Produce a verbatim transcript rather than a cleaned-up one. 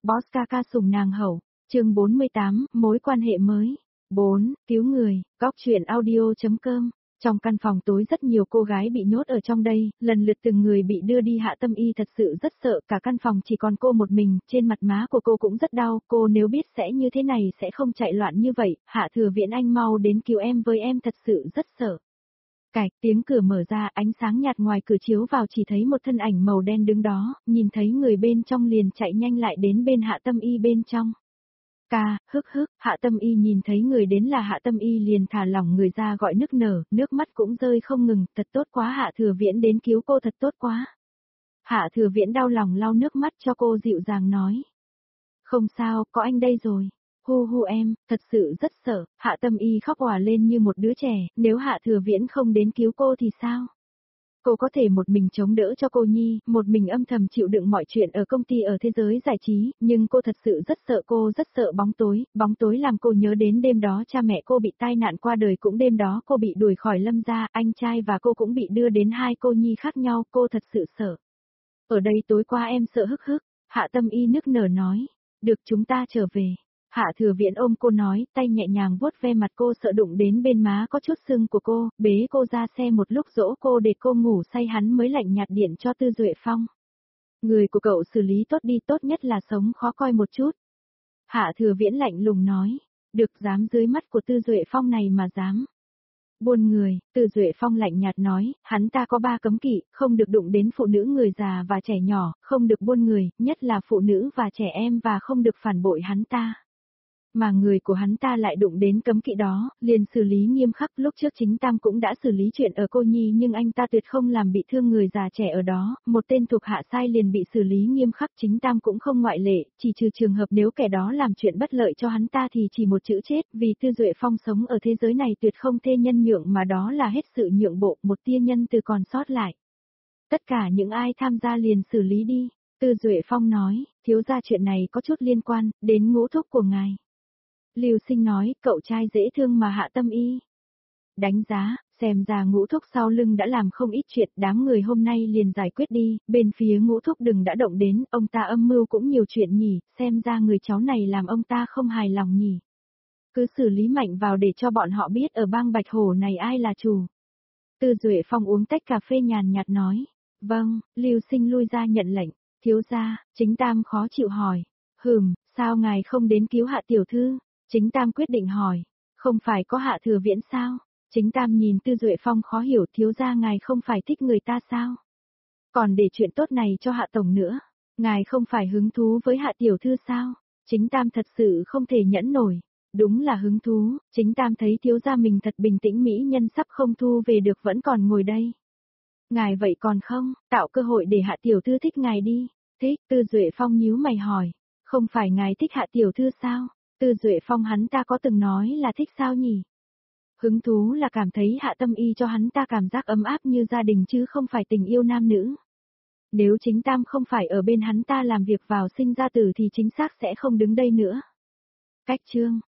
Boss ca ca sủng nàng hậu, chương bốn mươi tám, mối quan hệ mới. bốn. Cứu người, góc chuyện audio.com. Trong căn phòng tối rất nhiều cô gái bị nhốt ở trong đây, lần lượt từng người bị đưa đi Hạ Tâm Y thật sự rất sợ, cả căn phòng chỉ còn cô một mình, trên mặt má của cô cũng rất đau, cô nếu biết sẽ như thế này sẽ không chạy loạn như vậy, Hạ Thừa Viễn anh mau đến cứu em với, em thật sự rất sợ. Cạch, tiếng cửa mở ra, ánh sáng nhạt ngoài cửa chiếu vào chỉ thấy một thân ảnh màu đen đứng đó, nhìn thấy người bên trong liền chạy nhanh lại đến bên Hạ Tâm Y bên trong. Ca, hức hức, Hạ Tâm Y nhìn thấy người đến là Hạ Tâm Y liền thả lỏng người ra gọi nức nở, nước mắt cũng rơi không ngừng, thật tốt quá, Hạ Thừa Viễn đến cứu cô thật tốt quá. Hạ Thừa Viễn đau lòng lau nước mắt cho cô, dịu dàng nói. Không sao, có anh đây rồi. Hu hu em, thật sự rất sợ. Hạ Tâm Y khóc òa lên như một đứa trẻ, nếu Hạ Thừa Viễn không đến cứu cô thì sao? Cô có thể một mình chống đỡ cho cô nhi, một mình âm thầm chịu đựng mọi chuyện ở công ty ở thế giới giải trí, nhưng cô thật sự rất sợ, cô rất sợ bóng tối, bóng tối làm cô nhớ đến đêm đó cha mẹ cô bị tai nạn qua đời, cũng đêm đó cô bị đuổi khỏi Lâm gia, anh trai và cô cũng bị đưa đến hai cô nhi khác nhau, cô thật sự sợ. Ở đây tối qua em sợ hức hức, Hạ Tâm Y nức nở nói, được chúng ta trở về. Hạ Thừa Viễn ôm cô nói, tay nhẹ nhàng vuốt ve mặt cô, sợ đụng đến bên má có chút sưng của cô, bế cô ra xe một lúc dỗ cô để cô ngủ say, hắn mới lạnh nhạt điện cho Tư Duệ Phong. Người của cậu xử lý tốt đi, tốt nhất là sống khó coi một chút. Hạ Thừa Viễn lạnh lùng nói, được, dám dưới mắt của Tư Duệ Phong này mà dám. Buôn người, Tư Duệ Phong lạnh nhạt nói, hắn ta có ba cấm kỵ, không được đụng đến phụ nữ, người già và trẻ nhỏ, không được buôn người, nhất là phụ nữ và trẻ em, và không được phản bội hắn ta. Mà người của hắn ta lại đụng đến cấm kỵ đó, liền xử lý nghiêm khắc. Lúc trước Chính Tam cũng đã xử lý chuyện ở cô nhi, nhưng anh ta tuyệt không làm bị thương người già trẻ ở đó, một tên thuộc hạ sai liền bị xử lý nghiêm khắc, Chính Tam cũng không ngoại lệ, chỉ trừ trường hợp nếu kẻ đó làm chuyện bất lợi cho hắn ta thì chỉ một chữ chết, vì Tư Duệ Phong sống ở thế giới này tuyệt không thê nhân nhượng, mà đó là hết sự nhượng bộ, một tia nhân từ còn sót lại. Tất cả những ai tham gia liền xử lý đi. Tư Duệ Phong nói, thiếu gia, chuyện này có chút liên quan đến ngũ thúc của ngài. Lưu Sinh nói, cậu trai dễ thương mà Hạ Tâm Y đánh giá, xem ra ngũ thúc sau lưng đã làm không ít chuyện, đám người hôm nay liền giải quyết đi, bên phía ngũ thúc đừng đã động đến, ông ta âm mưu cũng nhiều chuyện nhỉ, xem ra người cháu này làm ông ta không hài lòng nhỉ. Cứ xử lý mạnh vào để cho bọn họ biết ở bang Bạch Hổ này ai là chủ. Tư Duệ Phong uống tách cà phê nhàn nhạt nói, vâng. Lưu Sinh lui ra nhận lệnh, thiếu gia. Chính Tam khó chịu hỏi, hừm, sao ngài không đến cứu Hạ tiểu thư? Chính Tam quyết định hỏi, không phải có Hạ Thừa Viễn sao? Chính Tam nhìn Tư Duệ Phong khó hiểu, thiếu gia ngài không phải thích người ta sao? Còn để chuyện tốt này cho Hạ tổng nữa, ngài không phải hứng thú với Hạ tiểu thư sao? Chính Tam thật sự không thể nhẫn nổi, đúng là hứng thú. Chính Tam thấy thiếu gia mình thật bình tĩnh, mỹ nhân sắp không thu về được vẫn còn ngồi đây. Ngài vậy còn không, tạo cơ hội để Hạ tiểu thư thích ngài đi. Thích? Tư Duệ Phong nhíu mày hỏi, không phải ngài thích Hạ tiểu thư sao? Tư Duệ Phong hắn ta có từng nói là thích sao nhỉ? Hứng thú là cảm thấy Hạ Tâm Y cho hắn ta cảm giác ấm áp như gia đình chứ không phải tình yêu nam nữ. Nếu Chính Tam không phải ở bên hắn ta làm việc vào sinh ra tử thì chính xác sẽ không đứng đây nữa. Cách chương